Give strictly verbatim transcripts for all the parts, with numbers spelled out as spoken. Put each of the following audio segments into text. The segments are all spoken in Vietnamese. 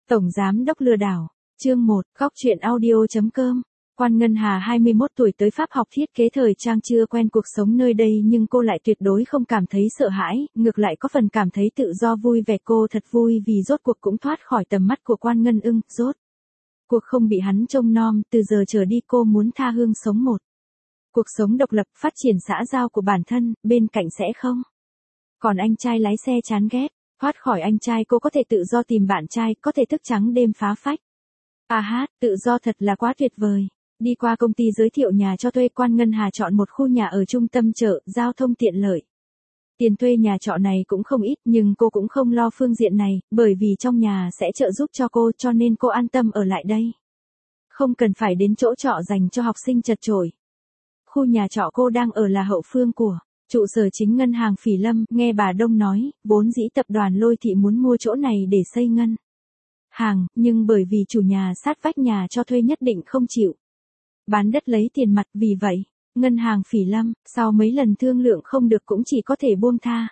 Tổng Giám đốc lừa đảo. Chương một, góc truyện audio.com. Quan Ngân Hà hai mươi mốt tuổi tới Pháp học thiết kế thời trang, chưa quen cuộc sống nơi đây nhưng cô lại tuyệt đối không cảm thấy sợ hãi, ngược lại có phần cảm thấy tự do vui vẻ. Cô thật vui vì rốt cuộc cũng thoát khỏi tầm mắt của Quan Ngân Ưng, rốt cuộc không bị hắn trông nom. Từ giờ trở đi cô muốn tha hương sống một cuộc sống độc lập, phát triển xã giao của bản thân, bên cạnh sẽ không còn anh trai lái xe chán ghét. Thoát khỏi anh trai, cô có thể tự do tìm bạn trai, có thể thức trắng đêm phá phách. À hát, tự do thật là quá tuyệt vời. Đi qua công ty giới thiệu nhà cho thuê, Quan Ngân Hà chọn một khu nhà ở trung tâm chợ, giao thông tiện lợi. Tiền thuê nhà trọ này cũng không ít, nhưng cô cũng không lo phương diện này, bởi vì trong nhà sẽ trợ giúp cho cô, cho nên cô an tâm ở lại đây. Không cần phải đến chỗ trọ dành cho học sinh chật chội. Khu nhà trọ cô đang ở là hậu phương của trụ sở chính ngân hàng Phỉ Lâm. Nghe bà Đông nói, vốn dĩ tập đoàn Lôi Thị muốn mua chỗ này để xây ngân hàng, nhưng bởi vì chủ nhà sát vách nhà cho thuê nhất định không chịu bán đất lấy tiền mặt, vì vậy, ngân hàng Phỉ Lâm, sau mấy lần thương lượng không được cũng chỉ có thể buông tha.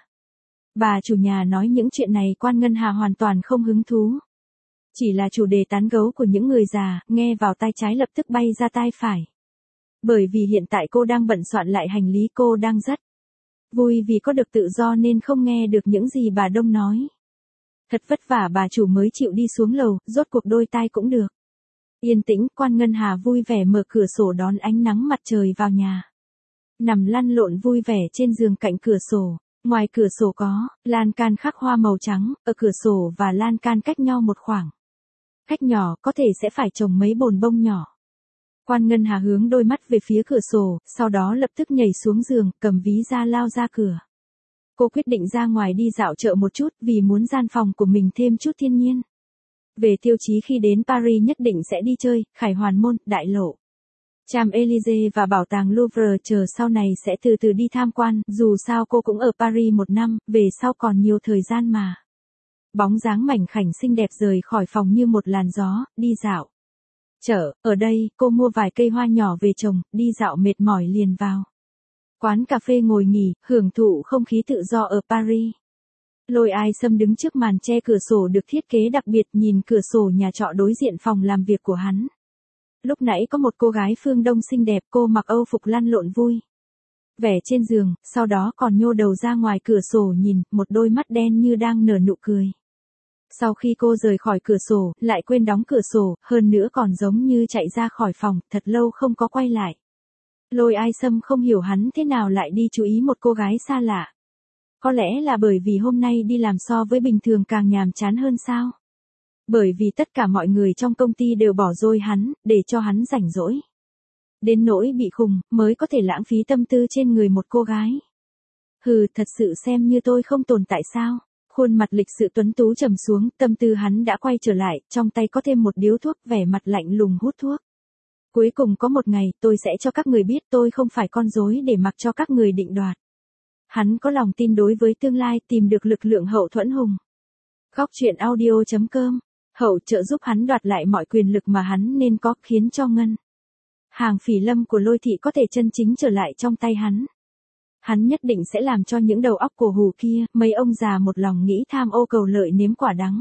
Bà chủ nhà nói những chuyện này Quan Ngân Hà hoàn toàn không hứng thú. Chỉ là chủ đề tán gẫu của những người già, nghe vào tai trái lập tức bay ra tai phải. Bởi vì hiện tại cô đang bận soạn lại hành lý, cô đang rất vui vì có được tự do nên không nghe được những gì bà Đông nói. Thật vất vả bà chủ mới chịu đi xuống lầu, rốt cuộc đôi tai cũng được yên tĩnh. Quan Ngân Hà vui vẻ mở cửa sổ đón ánh nắng mặt trời vào nhà. Nằm lăn lộn vui vẻ trên giường cạnh cửa sổ. Ngoài cửa sổ có lan can khắc hoa màu trắng, ở cửa sổ và lan can cách nhau một khoảng cách nhỏ, có thể sẽ phải trồng mấy bồn bông nhỏ. Quan Ngân Hà hướng đôi mắt về phía cửa sổ, sau đó lập tức nhảy xuống giường, cầm ví ra lao ra cửa. Cô quyết định ra ngoài đi dạo chợ một chút, vì muốn gian phòng của mình thêm chút thiên nhiên. Về tiêu chí khi đến Paris nhất định sẽ đi chơi, Khải Hoàn Môn, Đại Lộ, Champs-Élysées và bảo tàng Louvre, chờ sau này sẽ từ từ đi tham quan, dù sao cô cũng ở Paris một năm, về sau còn nhiều thời gian mà. Bóng dáng mảnh khảnh xinh đẹp rời khỏi phòng như một làn gió, đi dạo chợ. Ở đây, cô mua vài cây hoa nhỏ về trồng, đi dạo mệt mỏi liền vào quán cà phê ngồi nghỉ, hưởng thụ không khí tự do ở Paris. Lôi Ai Sâm đứng trước màn che cửa sổ được thiết kế đặc biệt, nhìn cửa sổ nhà trọ đối diện phòng làm việc của hắn. Lúc nãy có một cô gái phương Đông xinh đẹp, cô mặc âu phục lăn lộn vui vẻ trên giường, sau đó còn nhô đầu ra ngoài cửa sổ nhìn, một đôi mắt đen như đang nở nụ cười. Sau khi cô rời khỏi cửa sổ, lại quên đóng cửa sổ, hơn nữa còn giống như chạy ra khỏi phòng, thật lâu không có quay lại. Lôi Ai Sâm không hiểu hắn thế nào lại đi chú ý một cô gái xa lạ. Có lẽ là bởi vì hôm nay đi làm so với bình thường càng nhàm chán hơn sao? Bởi vì tất cả mọi người trong công ty đều bỏ rơi hắn, để cho hắn rảnh rỗi. Đến nỗi bị khùng, mới có thể lãng phí tâm tư trên người một cô gái. Hừ, thật sự xem như tôi không tồn tại sao? Khuôn mặt lịch sự tuấn tú trầm xuống, tâm tư hắn đã quay trở lại, trong tay có thêm một điếu thuốc, vẻ mặt lạnh lùng hút thuốc. Cuối cùng có một ngày, tôi sẽ cho các người biết tôi không phải con rối để mặc cho các người định đoạt. Hắn có lòng tin đối với tương lai, tìm được lực lượng hậu thuẫn hùng. Góc truyện audio.com. Hậu trợ giúp hắn đoạt lại mọi quyền lực mà hắn nên có, khiến cho ngân hàng Phỉ Lâm của Lôi Thị có thể chân chính trở lại trong tay hắn. Hắn nhất định sẽ làm cho những đầu óc cổ hủ kia, mấy ông già một lòng nghĩ tham ô cầu lợi nếm quả đắng.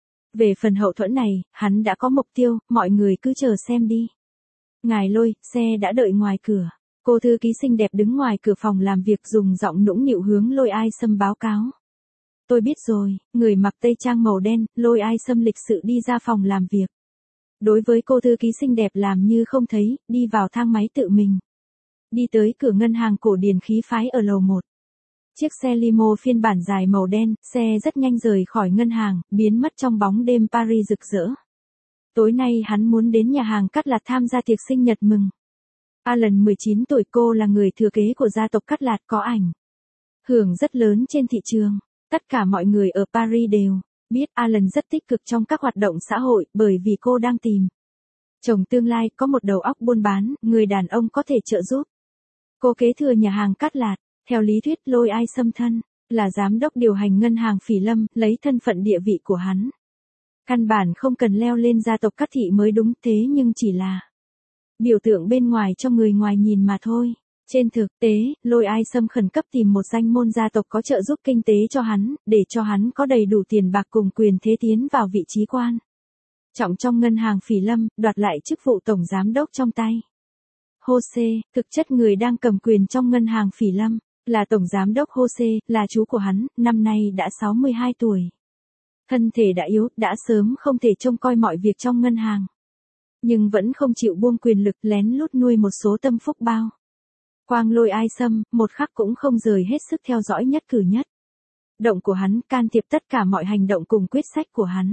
Về phần hậu thuẫn này, hắn đã có mục tiêu, mọi người cứ chờ xem đi. Ngài Lôi, xe đã đợi ngoài cửa. Cô thư ký xinh đẹp đứng ngoài cửa phòng làm việc, dùng giọng nũng nịu hướng Lôi Ai Sâm báo cáo. Tôi biết rồi. Người mặc tây trang màu đen, Lôi Ai Sâm lịch sự đi ra phòng làm việc. Đối với cô thư ký xinh đẹp làm như không thấy, đi vào thang máy tự mình. Đi tới cửa ngân hàng cổ điển khí phái ở lầu một. Chiếc xe limo phiên bản dài màu đen, xe rất nhanh rời khỏi ngân hàng, biến mất trong bóng đêm Paris rực rỡ. Tối nay hắn muốn đến nhà hàng Cắt Lạt tham gia tiệc sinh nhật mừng. Alan mười chín tuổi, cô là người thừa kế của gia tộc Cắt Lạt, có ảnh hưởng rất lớn trên thị trường. Tất cả mọi người ở Paris đều biết Alan rất tích cực trong các hoạt động xã hội, bởi vì cô đang tìm chồng tương lai, có một đầu óc buôn bán, người đàn ông có thể trợ giúp cô kế thừa nhà hàng Cắt Lạt. Theo lý thuyết, Lôi Ai Sâm thân là giám đốc điều hành ngân hàng Phỉ Lâm, lấy thân phận địa vị của hắn, căn bản không cần leo lên gia tộc Cắt Thị mới đúng, thế nhưng chỉ là biểu tượng bên ngoài cho người ngoài nhìn mà thôi. Trên thực tế, Lôi Ai Sâm khẩn cấp tìm một danh môn gia tộc có trợ giúp kinh tế cho hắn, để cho hắn có đầy đủ tiền bạc cùng quyền thế tiến vào vị trí quan trọng trong ngân hàng Phỉ Lâm, đoạt lại chức vụ tổng giám đốc trong tay. Jose, thực chất người đang cầm quyền trong ngân hàng Phỉ Lâm, là tổng giám đốc Jose, là chú của hắn, năm nay đã sáu mươi hai tuổi. Thân thể đã yếu, đã sớm không thể trông coi mọi việc trong ngân hàng. Nhưng vẫn không chịu buông quyền lực, lén lút nuôi một số tâm phúc bao. Quang Lôi Ai Sâm, một khắc cũng không rời hết sức theo dõi nhất cử nhất động của hắn, can thiệp tất cả mọi hành động cùng quyết sách của hắn.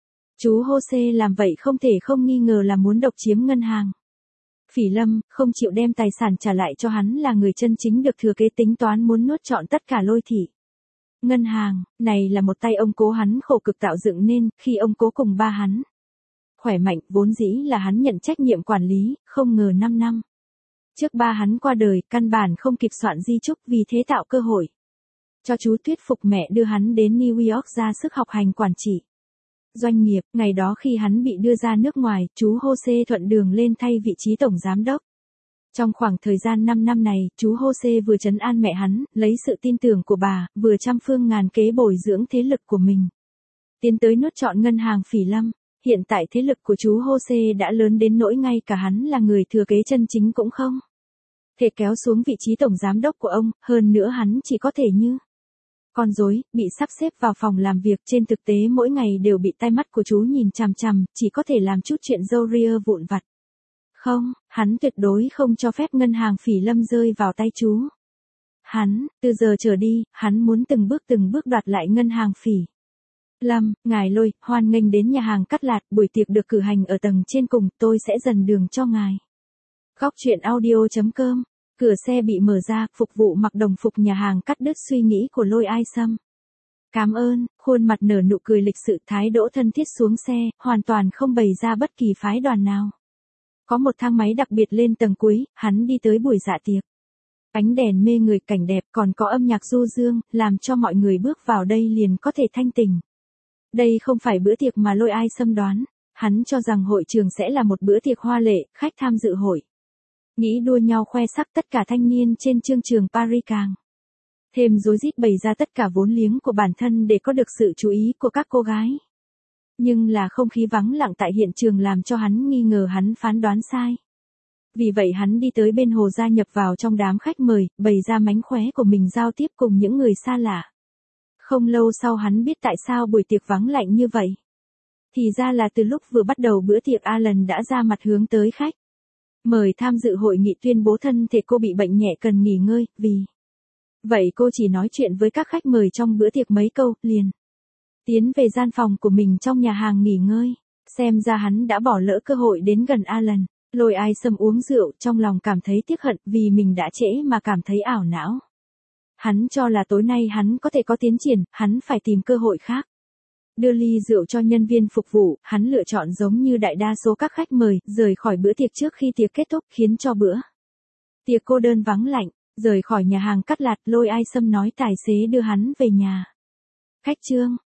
Chú Jose làm vậy không thể không nghi ngờ là muốn độc chiếm ngân hàng Phỉ Lâm, không chịu đem tài sản trả lại cho hắn là người chân chính được thừa kế tính toán muốn nuốt trọn tất cả Lôi thị. Ngân hàng, này là một tay ông cố hắn khổ cực tạo dựng nên, khi ông cố cùng ba hắn khỏe mạnh, vốn dĩ là hắn nhận trách nhiệm quản lý, không ngờ năm năm trước ba hắn qua đời, căn bản không kịp soạn di chúc, vì thế tạo cơ hội cho chú thuyết phục mẹ đưa hắn đến New York ra sức học hành quản trị doanh nghiệp. Ngày đó khi hắn bị đưa ra nước ngoài, chú Jose thuận đường lên thay vị trí tổng giám đốc. Trong khoảng thời gian năm năm này, chú Jose vừa trấn an mẹ hắn, lấy sự tin tưởng của bà, vừa trăm phương ngàn kế bồi dưỡng thế lực của mình, tiến tới nuốt trọn ngân hàng Phỉ Lâm. Hiện tại thế lực của chú Jose đã lớn đến nỗi ngay cả hắn là người thừa kế chân chính cũng không thể kéo xuống vị trí tổng giám đốc của ông, hơn nữa hắn chỉ có thể như con rối, bị sắp xếp vào phòng làm việc, trên thực tế mỗi ngày đều bị tai mắt của chú nhìn chằm chằm, chỉ có thể làm chút chuyện râu ria vụn vặt. Không, hắn tuyệt đối không cho phép ngân hàng Phỉ Lâm rơi vào tay chú. Hắn, từ giờ trở đi, hắn muốn từng bước từng bước đoạt lại ngân hàng Phỉ Lâm. Ngài Lôi, hoan nghênh đến nhà hàng Cắt Lạt, buổi tiệc được cử hành ở tầng trên cùng, tôi sẽ dần đường cho ngài. Góc truyện audio chấm com. Cửa xe bị mở ra, phục vụ mặc đồng phục nhà hàng cắt đứt suy nghĩ của Lôi Ai Sâm. Cảm ơn, khuôn mặt nở nụ cười lịch sự, thái độ thân thiết xuống xe, hoàn toàn không bày ra bất kỳ phái đoàn nào. Có một thang máy đặc biệt lên tầng cuối, hắn đi tới buổi dạ tiệc. Ánh đèn mê người, cảnh đẹp, còn có âm nhạc du dương, làm cho mọi người bước vào đây liền có thể thanh tỉnh. Đây không phải bữa tiệc mà Lôi Ai Sâm đoán, hắn cho rằng hội trường sẽ là một bữa tiệc hoa lệ, khách tham dự hội nghĩ đua nhau khoe sắc, tất cả thanh niên trên chương trường Paris càng thêm rối rít bày ra tất cả vốn liếng của bản thân để có được sự chú ý của các cô gái. Nhưng là không khí vắng lặng tại hiện trường làm cho hắn nghi ngờ hắn phán đoán sai. Vì vậy hắn đi tới bên hồ gia nhập vào trong đám khách mời, bày ra mánh khóe của mình giao tiếp cùng những người xa lạ. Không lâu sau hắn biết tại sao buổi tiệc vắng lạnh như vậy. Thì ra là từ lúc vừa bắt đầu bữa tiệc Alan đã ra mặt hướng tới khách mời tham dự hội nghị tuyên bố thân thể cô bị bệnh nhẹ cần nghỉ ngơi, vì vậy cô chỉ nói chuyện với các khách mời trong bữa tiệc mấy câu, liền tiến về gian phòng của mình trong nhà hàng nghỉ ngơi. Xem ra hắn đã bỏ lỡ cơ hội đến gần Alan. Lôi Ai Sâm uống rượu, trong lòng cảm thấy tiếc hận vì mình đã trễ mà cảm thấy ảo não. Hắn cho là tối nay hắn có thể có tiến triển, hắn phải tìm cơ hội khác. Đưa ly rượu cho nhân viên phục vụ, hắn lựa chọn giống như đại đa số các khách mời, rời khỏi bữa tiệc trước khi tiệc kết thúc, khiến cho bữa tiệc cô đơn vắng lạnh. Rời khỏi nhà hàng Cắt Lạt, Lôi Ai Sâm nói tài xế đưa hắn về nhà khách trương.